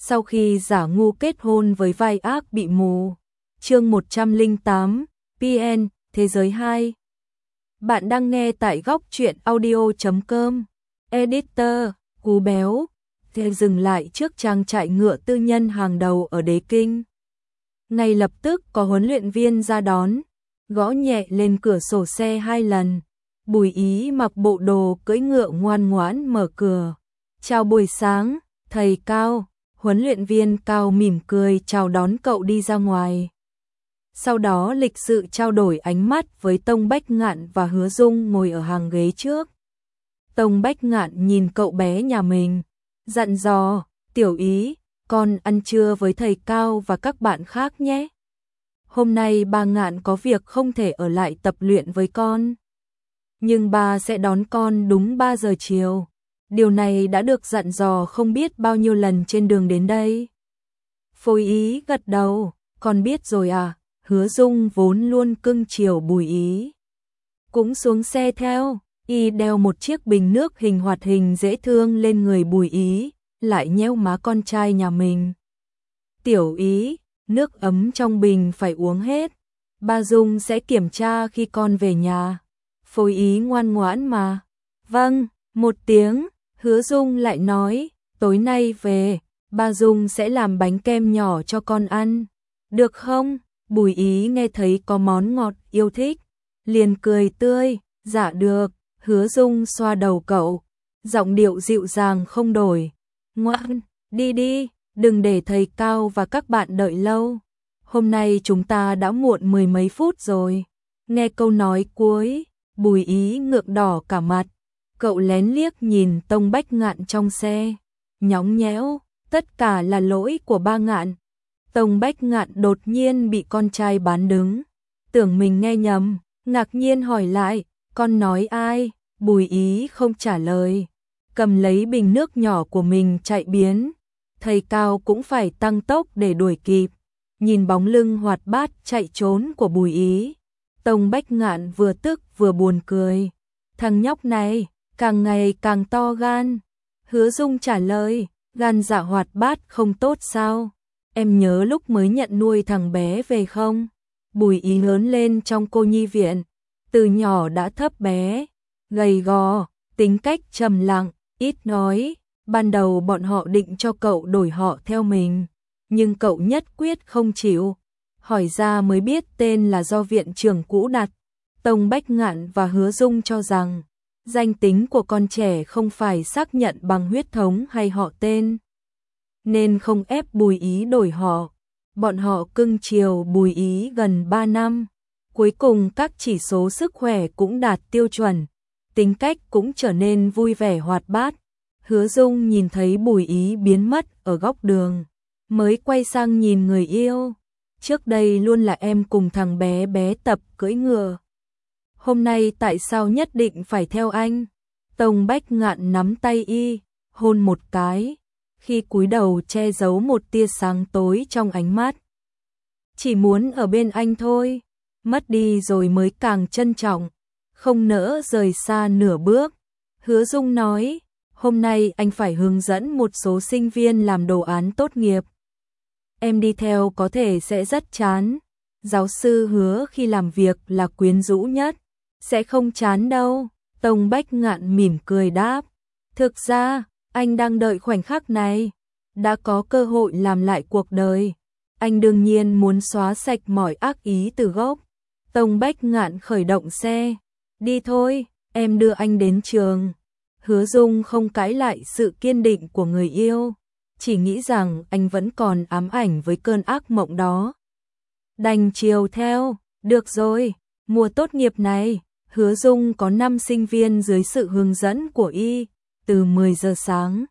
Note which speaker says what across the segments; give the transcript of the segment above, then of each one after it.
Speaker 1: sau khi giả ngu kết hôn với vai ác bị mù. Chương 108, PN, Thế giới 2. Bạn đang nghe tại góc truyện audio.com. Editor, Cú Béo. Thế dừng lại trước trang trại ngựa tư nhân hàng đầu ở Đế Kinh. Ngay lập tức có huấn luyện viên ra đón, gõ nhẹ lên cửa sổ xe 2 lần. Bùi Ý mặc bộ đồ cưỡi ngựa ngoan ngoãn mở cửa. Chào buổi sáng, thầy Cao. Huấn luyện viên Cao mỉm cười chào đón cậu đi ra ngoài. Sau đó lịch sự trao đổi ánh mắt với Tông Bách Ngạn và Hứa Dung ngồi ở hàng ghế trước. Tông Bách Ngạn nhìn cậu bé nhà mình, dặn dò, Tiểu Ý, con ăn trưa với thầy Cao và các bạn khác nhé. Hôm nay ba Ngạn có việc không thể ở lại tập luyện với con, nhưng ba sẽ đón con đúng 3 giờ chiều. Điều này đã được dặn dò không biết bao nhiêu lần trên đường đến đây. Phối Ý gật đầu, con biết rồi à. Hứa Dung vốn luôn cưng chiều Bùi Ý, cũng xuống xe theo. Y đeo một chiếc bình nước hình hoạt hình dễ thương lên người Bùi Ý, lại nhéo má con trai nhà mình. Tiểu Ý, nước ấm trong bình phải uống hết, ba Dung sẽ kiểm tra khi con về nhà. Phối Ý ngoan ngoãn mà. Vâng, một tiếng. Hứa Dung lại nói, tối nay về, ba Dung sẽ làm bánh kem nhỏ cho con ăn. Được không? Bùi Ý nghe thấy có món ngọt yêu thích, liền cười tươi, dạ được. Hứa Dung xoa đầu cậu, giọng điệu dịu dàng không đổi. Ngoan, đi đi, đừng để thầy Cao và các bạn đợi lâu. Hôm nay chúng ta đã muộn 10 mấy phút rồi. Nghe câu nói cuối, Bùi Ý ngượng đỏ cả mặt. Cậu lén liếc nhìn Tông Bách Ngạn trong xe, nhõng nhẽo, tất cả là lỗi của ba Ngạn. Tông Bách Ngạn đột nhiên bị con trai bán đứng, tưởng mình nghe nhầm, ngạc nhiên hỏi lại, con nói ai? Bùi Ý không trả lời, cầm lấy bình nước nhỏ của mình chạy biến. Thầy Cao cũng phải tăng tốc để đuổi kịp, nhìn bóng lưng hoạt bát chạy trốn của Bùi Ý. Tông Bách Ngạn vừa tức vừa buồn cười, thằng nhóc này càng ngày càng to gan. Hứa Dung trả lời, gan dạ hoạt bát không tốt sao? Em nhớ lúc mới nhận nuôi thằng bé về không? Bùi Ý lớn lên trong cô nhi viện, từ nhỏ đã thấp bé, gầy gò, tính cách trầm lặng, ít nói. Ban đầu bọn họ định cho cậu đổi họ theo mình, nhưng cậu nhất quyết không chịu. Hỏi ra mới biết tên là do viện trưởng cũ đặt. Tông Bách Ngạn và Hứa Dung cho rằng danh tính của con trẻ không phải xác nhận bằng huyết thống hay họ tên, nên không ép Bùi Ý đổi họ. Bọn họ cưng chiều Bùi Ý gần 3 năm, cuối cùng các chỉ số sức khỏe cũng đạt tiêu chuẩn, tính cách cũng trở nên vui vẻ hoạt bát. Hứa Dung nhìn thấy Bùi Ý biến mất ở góc đường, mới quay sang nhìn người yêu. Trước đây luôn là em cùng thằng bé bé tập cưỡi ngựa, hôm nay tại sao nhất định phải theo anh? Tông Bách Ngạn nắm tay y, hôn một cái, khi cúi đầu che giấu một tia sáng tối trong ánh mắt. Chỉ muốn ở bên anh thôi, mất đi rồi mới càng trân trọng, không nỡ rời xa nửa bước. Hứa Dung nói, hôm nay anh phải hướng dẫn một số sinh viên làm đồ án tốt nghiệp. Em đi theo có thể sẽ rất chán. Giáo sư hứa khi làm việc là quyến rũ nhất. Sẽ không chán đâu. Tông Bách Ngạn mỉm cười đáp. Thực ra, anh đang đợi khoảnh khắc này. Đã có cơ hội làm lại cuộc đời, anh đương nhiên muốn xóa sạch mọi ác ý từ gốc. Tông Bách Ngạn khởi động xe. Đi thôi, em đưa anh đến trường. Hứa Dung không cãi lại sự kiên định của người yêu, chỉ nghĩ rằng anh vẫn còn ám ảnh với cơn ác mộng đó. Đành chiều theo. Được rồi, mùa tốt nghiệp này, Hứa Dung có 5 sinh viên dưới sự hướng dẫn của y. Từ 10 giờ sáng,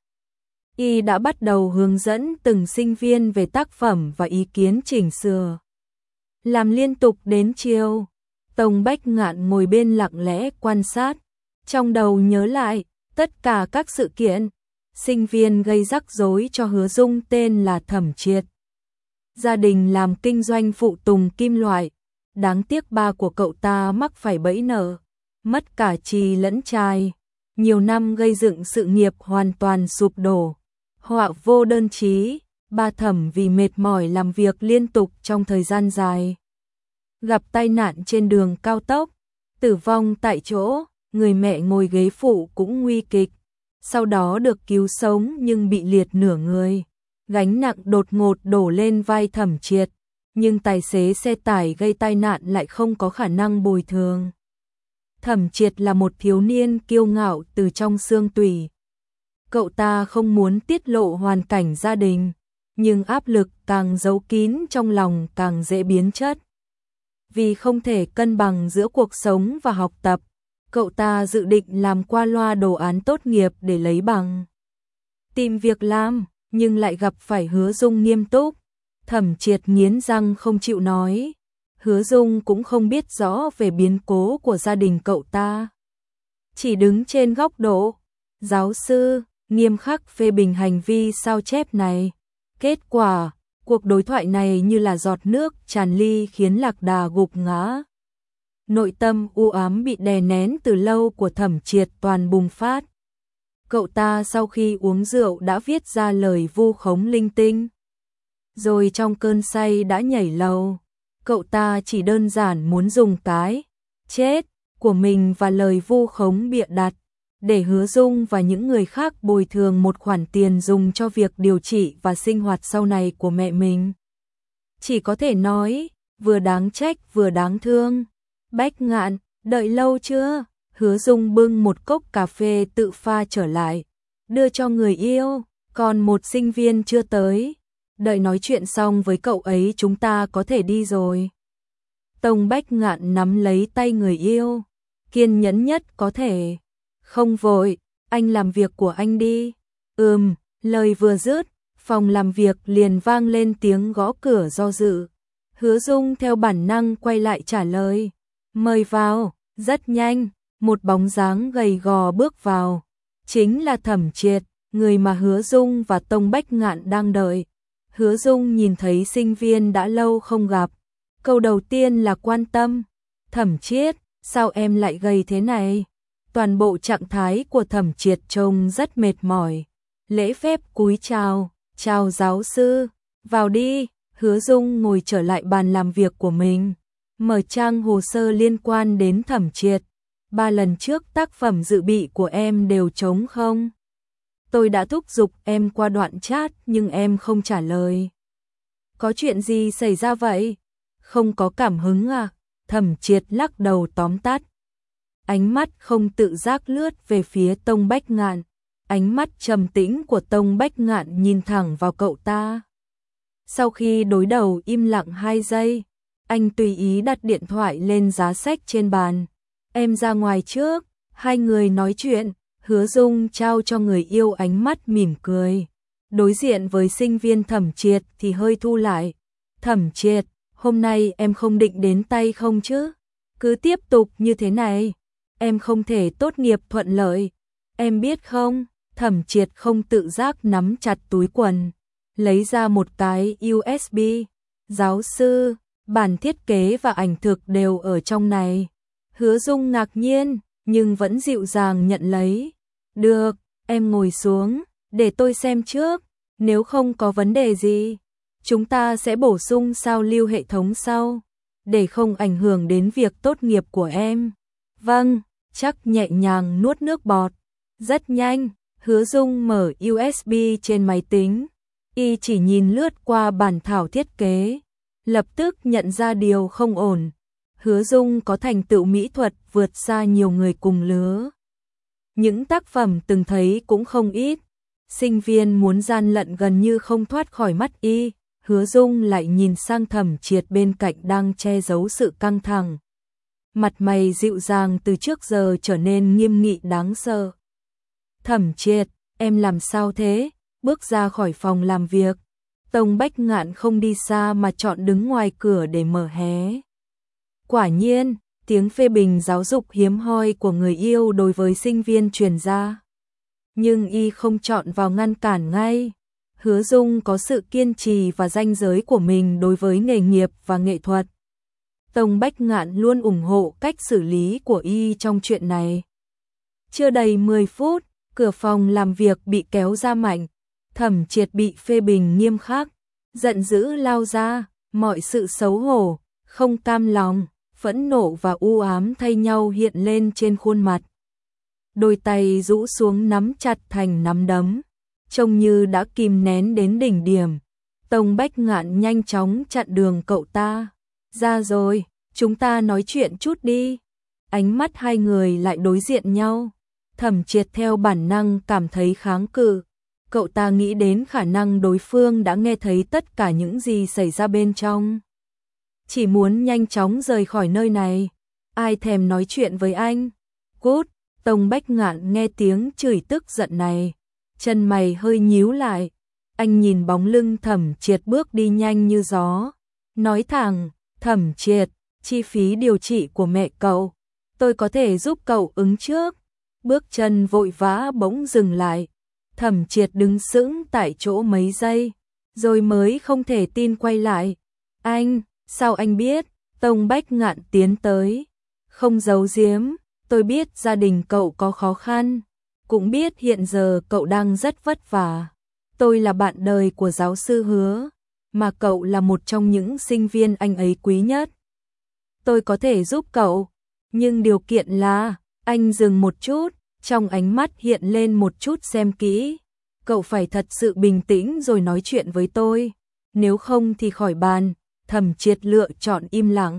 Speaker 1: y đã bắt đầu hướng dẫn từng sinh viên về tác phẩm và ý kiến chỉnh sửa. Làm liên tục đến chiều, Tông Bách Ngạn ngồi bên lặng lẽ quan sát, trong đầu nhớ lại tất cả các sự kiện. Sinh viên gây rắc rối cho Hứa Dung tên là Thẩm Triệt. Gia đình làm kinh doanh phụ tùng kim loại. Đáng tiếc ba của cậu ta mắc phải bẫy nợ, mất cả chì lẫn trai. Nhiều năm gây dựng sự nghiệp hoàn toàn sụp đổ. Họa vô đơn chí, Ba Thẩm vì mệt mỏi làm việc liên tục trong thời gian dài, gặp tai nạn trên đường cao tốc, tử vong tại chỗ, người mẹ ngồi ghế phụ cũng nguy kịch, sau đó được cứu sống nhưng bị liệt nửa người. Gánh nặng đột ngột đổ lên vai Thẩm Triệt, nhưng tài xế xe tải gây tai nạn lại không có khả năng bồi thường. Thẩm Triệt là một thiếu niên kiêu ngạo từ trong xương tủy. Cậu ta không muốn tiết lộ hoàn cảnh gia đình, nhưng áp lực càng giấu kín trong lòng càng dễ biến chất. Vì không thể cân bằng giữa cuộc sống và học tập, cậu ta dự định làm qua loa đồ án tốt nghiệp để lấy bằng tìm việc làm, nhưng lại gặp phải Hứa Dung nghiêm túc. Thẩm Triệt nghiến răng không chịu nói. Hứa Dung cũng không biết rõ về biến cố của gia đình cậu ta, chỉ đứng trên góc độ giáo sư, nghiêm khắc phê bình hành vi sao chép này. Kết quả, cuộc đối thoại này như là giọt nước tràn ly khiến Lạc Đà gục ngã. Nội tâm u ám bị đè nén từ lâu của Thẩm Triệt toàn bùng phát. Cậu ta sau khi uống rượu đã viết ra lời vu khống linh tinh, rồi trong cơn say đã nhảy lầu. Cậu ta chỉ đơn giản muốn dùng cái chết của mình và lời vu khống bịa đặt để Hứa Dung và những người khác bồi thường một khoản tiền dùng cho việc điều trị và sinh hoạt sau này của mẹ mình. Chỉ có thể nói, vừa đáng trách vừa đáng thương. Bách Ngạn, đợi lâu chưa? Hứa Dung bưng một cốc cà phê tự pha trở lại, đưa cho người yêu, còn một sinh viên chưa tới. Đợi nói chuyện xong với cậu ấy chúng ta có thể đi rồi. Tông Bách Ngạn nắm lấy tay người yêu, kiên nhẫn nhất có thể. Không vội, anh làm việc của anh đi. Lời vừa dứt, phòng làm việc liền vang lên tiếng gõ cửa do dự. Hứa Dung theo bản năng quay lại trả lời. Mời vào. Rất nhanh, một bóng dáng gầy gò bước vào. Chính là Thẩm Triệt, người mà Hứa Dung và Tông Bách Ngạn đang đợi. Hứa Dung nhìn thấy sinh viên đã lâu không gặp. Câu đầu tiên là quan tâm. Thẩm Triệt, sao em lại gầy thế này? Toàn bộ trạng thái của Thẩm Triệt trông rất mệt mỏi. Lễ phép cúi chào, chào giáo sư, vào đi. Hứa Dung ngồi trở lại bàn làm việc của mình, mở trang hồ sơ liên quan đến Thẩm Triệt. 3 lần trước tác phẩm dự bị của em đều trống không? Tôi đã thúc giục em qua đoạn chat nhưng em không trả lời. Có chuyện gì xảy ra vậy? Không có cảm hứng à? Thẩm Triệt lắc đầu tóm tắt. Ánh mắt không tự giác lướt về phía Tông Bách Ngạn. Ánh mắt trầm tĩnh của Tông Bách Ngạn nhìn thẳng vào cậu ta. Sau khi đối đầu im lặng 2 giây, anh tùy ý đặt điện thoại lên giá sách trên bàn. Em ra ngoài trước, hai người nói chuyện. Hứa Dung trao cho người yêu ánh mắt mỉm cười. Đối diện với sinh viên Thẩm Triệt thì hơi thu lại. Thẩm Triệt, hôm nay em không định đến tay không chứ? Cứ tiếp tục như thế này, em không thể tốt nghiệp thuận lợi. Em biết không? Thẩm Triệt không tự giác nắm chặt túi quần, lấy ra một cái USB. Giáo sư, bản thiết kế và ảnh thực đều ở trong này. Hứa Dung ngạc nhiên, nhưng vẫn dịu dàng nhận lấy. Được, em ngồi xuống, để tôi xem trước. Nếu không có vấn đề gì, chúng ta sẽ bổ sung sao lưu hệ thống sau, để không ảnh hưởng đến việc tốt nghiệp của em. Vâng, chắc nhẹ nhàng nuốt nước bọt. Rất nhanh, Hứa Dung mở USB trên máy tính. Y chỉ nhìn lướt qua bản thảo thiết kế, lập tức nhận ra điều không ổn. Hứa Dung có thành tựu mỹ thuật vượt xa nhiều người cùng lứa. Những tác phẩm từng thấy cũng không ít. Sinh viên muốn gian lận gần như không thoát khỏi mắt y. Hứa Dung lại nhìn sang Thẩm Triệt bên cạnh đang che giấu sự căng thẳng. Mặt mày dịu dàng từ trước giờ trở nên nghiêm nghị đáng sợ. Thẩm Triệt, em làm sao thế? Bước ra khỏi phòng làm việc. Tông Bách Ngạn không đi xa mà chọn đứng ngoài cửa để mở hé. Quả nhiên, tiếng phê bình giáo dục hiếm hoi của người yêu đối với sinh viên truyền ra. Nhưng y không chọn vào ngăn cản ngay. Hứa Dung có sự kiên trì và ranh giới của mình đối với nghề nghiệp và nghệ thuật. Tông Bách Ngạn luôn ủng hộ cách xử lý của y trong chuyện này. Chưa đầy 10 phút, cửa phòng làm việc bị kéo ra mạnh. Thẩm Triệt bị phê bình nghiêm khắc, giận dữ lao ra, mọi sự xấu hổ, không cam lòng, phẫn nộ và u ám thay nhau hiện lên trên khuôn mặt. Đôi tay rũ xuống nắm chặt thành nắm đấm, trông như đã kìm nén đến đỉnh điểm. Tông Bách Ngạn nhanh chóng chặn đường cậu ta. Ra rồi, chúng ta nói chuyện chút đi. Ánh mắt hai người lại đối diện nhau. Thẩm Triệt theo bản năng cảm thấy kháng cự. Cậu ta nghĩ đến khả năng đối phương đã nghe thấy tất cả những gì xảy ra bên trong. Chỉ muốn nhanh chóng rời khỏi nơi này. Ai thèm nói chuyện với anh. Cút. Tông Bách Ngạn nghe tiếng chửi tức giận này, chân mày hơi nhíu lại. Anh nhìn bóng lưng Thẩm Triệt bước đi nhanh như gió, nói thẳng, Thẩm Triệt, chi phí điều trị của mẹ cậu, tôi có thể giúp cậu ứng trước. Bước chân vội vã bỗng dừng lại. Thẩm Triệt đứng sững tại chỗ mấy giây, rồi mới không thể tin quay lại. Anh, sao anh biết? Tông Bách Ngạn tiến tới, không giấu giếm. Tôi biết gia đình cậu có khó khăn, cũng biết hiện giờ cậu đang rất vất vả. Tôi là bạn đời của giáo sư Hứa, mà cậu là một trong những sinh viên anh ấy quý nhất. Tôi có thể giúp cậu, nhưng điều kiện là, anh dừng một chút, trong ánh mắt hiện lên một chút xem kỹ. Cậu phải thật sự bình tĩnh rồi nói chuyện với tôi, nếu không thì khỏi bàn. Thẩm Triệt lựa chọn im lặng.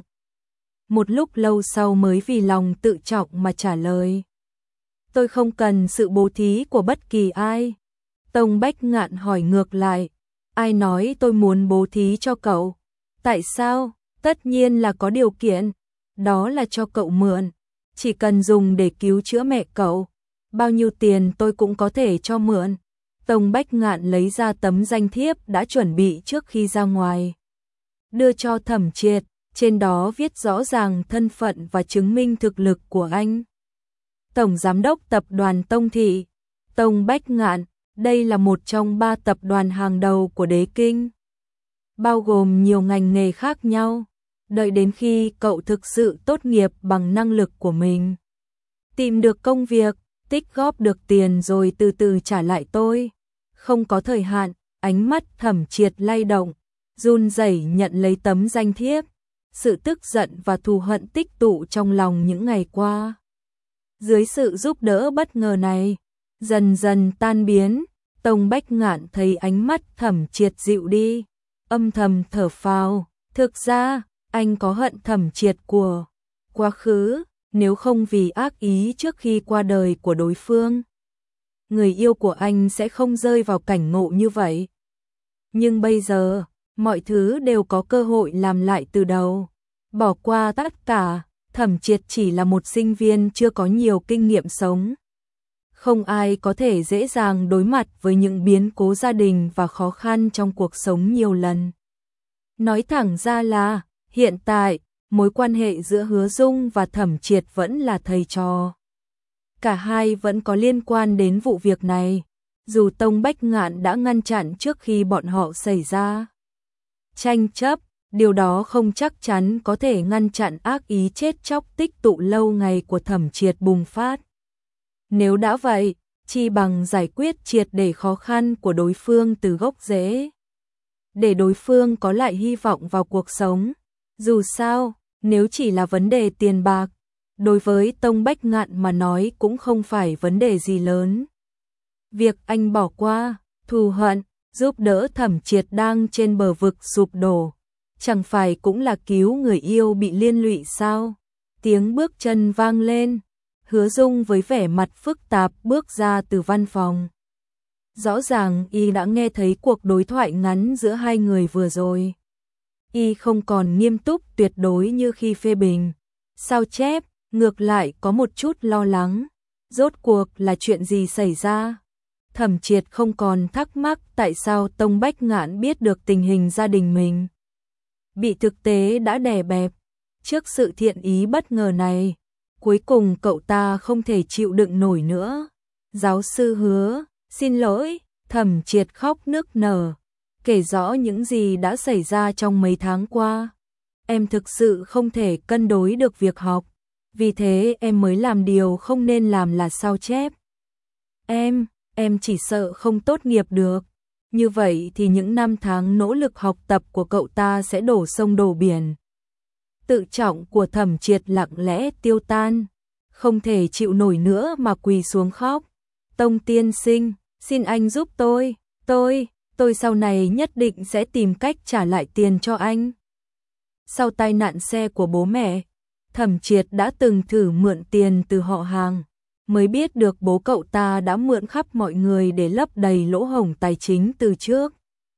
Speaker 1: Một lúc lâu sau mới vì lòng tự trọng mà trả lời. Tôi không cần sự bố thí của bất kỳ ai. Tông Bách Ngạn hỏi ngược lại. Ai nói tôi muốn bố thí cho cậu? Tại sao? Tất nhiên là có điều kiện. Đó là cho cậu mượn. Chỉ cần dùng để cứu chữa mẹ cậu. Bao nhiêu tiền tôi cũng có thể cho mượn. Tông Bách Ngạn lấy ra tấm danh thiếp đã chuẩn bị trước khi ra ngoài. Đưa cho Thẩm Triệt. Trên đó viết rõ ràng thân phận và chứng minh thực lực của anh. Tổng Giám đốc Tập đoàn Tông Thị, Tông Bách Ngạn, đây là một trong 3 tập đoàn hàng đầu của Đế Kinh, bao gồm nhiều ngành nghề khác nhau. Đợi đến khi cậu thực sự tốt nghiệp bằng năng lực của mình, tìm được công việc, tích góp được tiền rồi từ từ trả lại tôi. Không có thời hạn. Ánh mắt Thẩm Triệt lay động, run rẩy nhận lấy tấm danh thiếp. Sự tức giận và thù hận tích tụ trong lòng những ngày qua, dưới sự giúp đỡ bất ngờ này, dần dần tan biến. Tông Bách Ngạn thấy ánh mắt Thẩm Triệt dịu đi, âm thầm thở phào. Thực ra, anh có hận Thẩm Triệt của quá khứ, nếu không vì ác ý trước khi qua đời của đối phương, người yêu của anh sẽ không rơi vào cảnh ngộ như vậy. Nhưng bây giờ, mọi thứ đều có cơ hội làm lại từ đầu. Bỏ qua tất cả, Thẩm Triệt chỉ là một sinh viên chưa có nhiều kinh nghiệm sống. Không ai có thể dễ dàng đối mặt với những biến cố gia đình và khó khăn trong cuộc sống nhiều lần. Nói thẳng ra là, hiện tại, mối quan hệ giữa Hứa Dung và Thẩm Triệt vẫn là thầy trò. Cả hai vẫn có liên quan đến vụ việc này, dù Tông Bách Ngạn đã ngăn chặn trước khi bọn họ xảy ra tranh chấp. Điều đó không chắc chắn có thể ngăn chặn ác ý chết chóc tích tụ lâu ngày của Thẩm Triệt bùng phát. Nếu đã vậy, chi bằng giải quyết triệt để khó khăn của đối phương từ gốc rễ, để đối phương có lại hy vọng vào cuộc sống. Dù sao, nếu chỉ là vấn đề tiền bạc, đối với Tông Bách Ngạn mà nói cũng không phải vấn đề gì lớn. Việc anh bỏ qua, thù hận, giúp đỡ Thẩm Triệt đang trên bờ vực sụp đổ, chẳng phải cũng là cứu người yêu bị liên lụy sao? Tiếng bước chân vang lên, Hứa Dung với vẻ mặt phức tạp bước ra từ văn phòng. Rõ ràng y đã nghe thấy cuộc đối thoại ngắn giữa hai người vừa rồi. Y không còn nghiêm túc tuyệt đối như khi phê bình, sao chép, ngược lại có một chút lo lắng. Rốt cuộc là chuyện gì xảy ra? Thẩm Triệt không còn thắc mắc tại sao Tông Bách Ngạn biết được tình hình gia đình mình bị thực tế đã đè bẹp. Trước sự thiện ý bất ngờ này, cuối cùng cậu ta không thể chịu đựng nổi nữa. Giáo sư Hứa, xin lỗi. Thẩm Triệt khóc nức nở, kể rõ những gì đã xảy ra trong mấy tháng qua. Em thực sự không thể cân đối được việc học, vì thế em mới làm điều không nên làm là sao chép. Em chỉ sợ không tốt nghiệp được. Như vậy thì những năm tháng nỗ lực học tập của cậu ta sẽ đổ sông đổ biển. Tự trọng của Thẩm Triệt lặng lẽ tiêu tan, không thể chịu nổi nữa mà quỳ xuống khóc. Tông tiên sinh, xin anh giúp tôi sau này nhất định sẽ tìm cách trả lại tiền cho anh. Sau tai nạn xe của bố mẹ, Thẩm Triệt đã từng thử mượn tiền từ họ hàng, mới biết được bố cậu ta đã mượn khắp mọi người để lấp đầy lỗ hổng tài chính từ trước.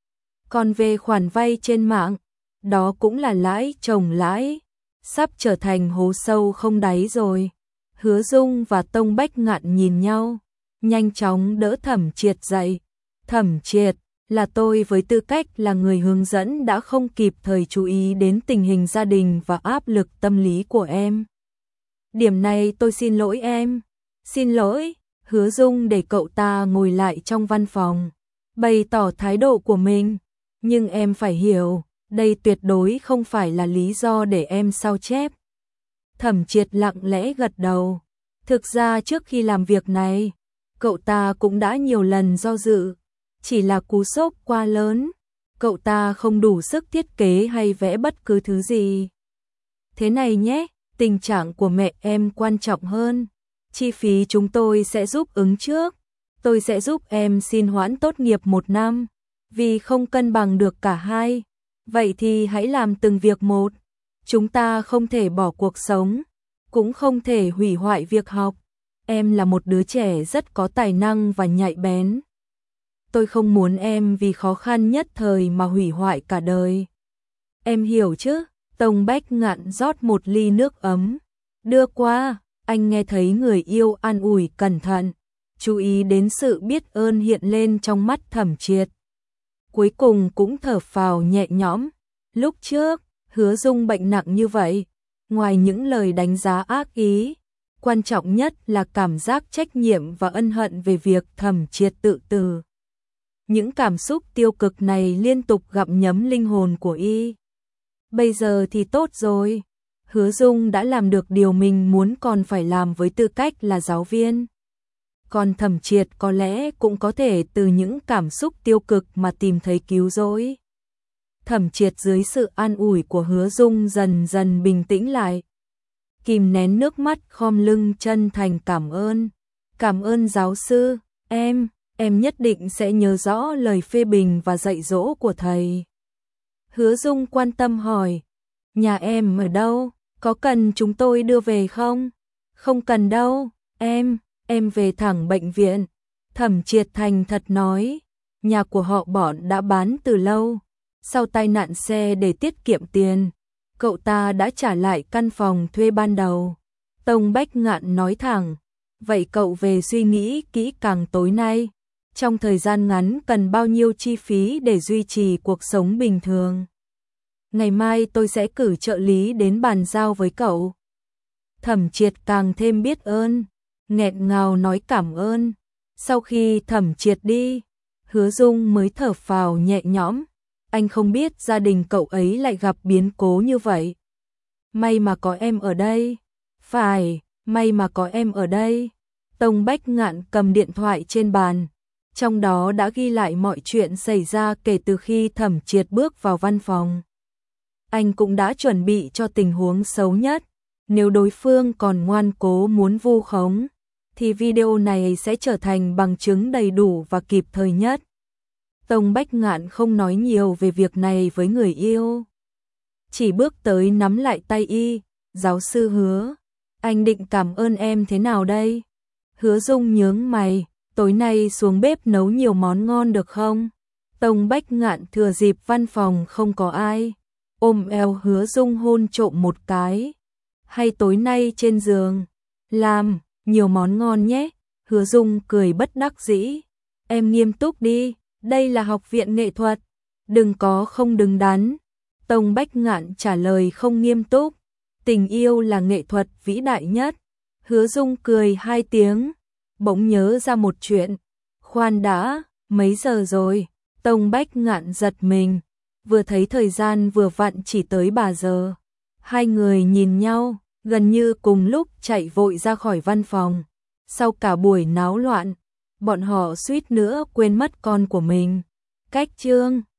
Speaker 1: Còn về khoản vay trên mạng, đó cũng là lãi chồng lãi, sắp trở thành hố sâu không đáy rồi. Hứa Dung và Tông Bách Ngạn nhìn nhau, nhanh chóng đỡ Thẩm Triệt dậy. Thẩm Triệt, là tôi với tư cách là người hướng dẫn đã không kịp thời chú ý đến tình hình gia đình và áp lực tâm lý của em. Điểm này tôi xin lỗi em. Xin lỗi. Hứa Dung để cậu ta ngồi lại trong văn phòng, bày tỏ thái độ của mình. Nhưng em phải hiểu, đây tuyệt đối không phải là lý do để em sao chép. Thẩm Triệt lặng lẽ gật đầu. Thực ra trước khi làm việc này, cậu ta cũng đã nhiều lần do dự. Chỉ là cú sốc quá lớn, cậu ta không đủ sức thiết kế hay vẽ bất cứ thứ gì. Thế này nhé, tình trạng của mẹ em quan trọng hơn. Chi phí chúng tôi sẽ giúp ứng trước. Tôi sẽ giúp em xin hoãn tốt nghiệp 1 năm, vì không cân bằng được cả hai. Vậy thì hãy làm từng việc một. Chúng ta không thể bỏ cuộc sống, cũng không thể hủy hoại việc học. Em là một đứa trẻ rất có tài năng và nhạy bén. Tôi không muốn em vì khó khăn nhất thời mà hủy hoại cả đời. Em hiểu chứ? Tông Bách Ngạn rót một ly nước ấm, đưa qua. Anh nghe thấy người yêu an ủi cẩn thận, chú ý đến sự biết ơn hiện lên trong mắt Thẩm Triệt. Cuối cùng cũng thở phào nhẹ nhõm. Lúc trước, Hứa Dung bệnh nặng như vậy, ngoài những lời đánh giá ác ý, quan trọng nhất là cảm giác trách nhiệm và ân hận về việc Thẩm Triệt tự tử. Những cảm xúc tiêu cực này liên tục gặm nhấm linh hồn của y. Bây giờ thì tốt rồi. Hứa Dung đã làm được điều mình muốn còn phải làm với tư cách là giáo viên. Còn Thẩm Triệt có lẽ cũng có thể từ những cảm xúc tiêu cực mà tìm thấy cứu rỗi. Thẩm Triệt dưới sự an ủi của Hứa Dung dần dần bình tĩnh lại. Kìm nén nước mắt khom lưng chân thành cảm ơn. Cảm ơn giáo sư, em nhất định sẽ nhớ rõ lời phê bình và dạy dỗ của thầy. Hứa Dung quan tâm hỏi, nhà em ở đâu? Có cần chúng tôi đưa về không? Không cần đâu, em về thẳng bệnh viện. Thẩm Triệt thành thật nói, nhà của họ bọn đã bán từ lâu. Sau tai nạn xe để tiết kiệm tiền, cậu ta đã trả lại căn phòng thuê ban đầu. Tông Bách Ngạn nói thẳng, vậy cậu về suy nghĩ kỹ càng tối nay. Trong thời gian ngắn cần bao nhiêu chi phí để duy trì cuộc sống bình thường? Ngày mai tôi sẽ cử trợ lý đến bàn giao với cậu. Thẩm Triệt càng thêm biết ơn, nghẹn ngào nói cảm ơn. Sau khi Thẩm Triệt đi, Hứa Dung mới thở phào nhẹ nhõm. Anh không biết gia đình cậu ấy lại gặp biến cố như vậy. May mà có em ở đây. Phải, may mà có em ở đây. Tông Bách Ngạn cầm điện thoại trên bàn. Trong đó đã ghi lại mọi chuyện xảy ra kể từ khi Thẩm Triệt bước vào văn phòng. Anh cũng đã chuẩn bị cho tình huống xấu nhất. Nếu đối phương còn ngoan cố muốn vu khống, thì video này sẽ trở thành bằng chứng đầy đủ và kịp thời nhất. Tông Bách Ngạn không nói nhiều về việc này với người yêu. Chỉ bước tới nắm lại tay y, giáo sư Hứa. Anh định cảm ơn em thế nào đây? Hứa Dung nhướng mày, tối nay xuống bếp nấu nhiều món ngon được không? Tông Bách Ngạn thừa dịp văn phòng không có ai, ôm eo Hứa Dung hôn trộm một cái. Hay tối nay trên giường, làm nhiều món ngon nhé. Hứa Dung cười bất đắc dĩ. Em nghiêm túc đi, đây là học viện nghệ thuật, đừng có không đứng đắn. Tông Bách Ngạn trả lời không nghiêm túc. Tình yêu là nghệ thuật vĩ đại nhất. Hứa Dung cười 2 tiếng, bỗng nhớ ra một chuyện. Khoan đã, mấy giờ rồi? Tông Bách Ngạn giật mình, vừa thấy thời gian vừa vặn chỉ tới 3 giờ. Hai người nhìn nhau, gần như cùng lúc chạy vội ra khỏi văn phòng. Sau cả buổi náo loạn, bọn họ suýt nữa quên mất con của mình. Cách chương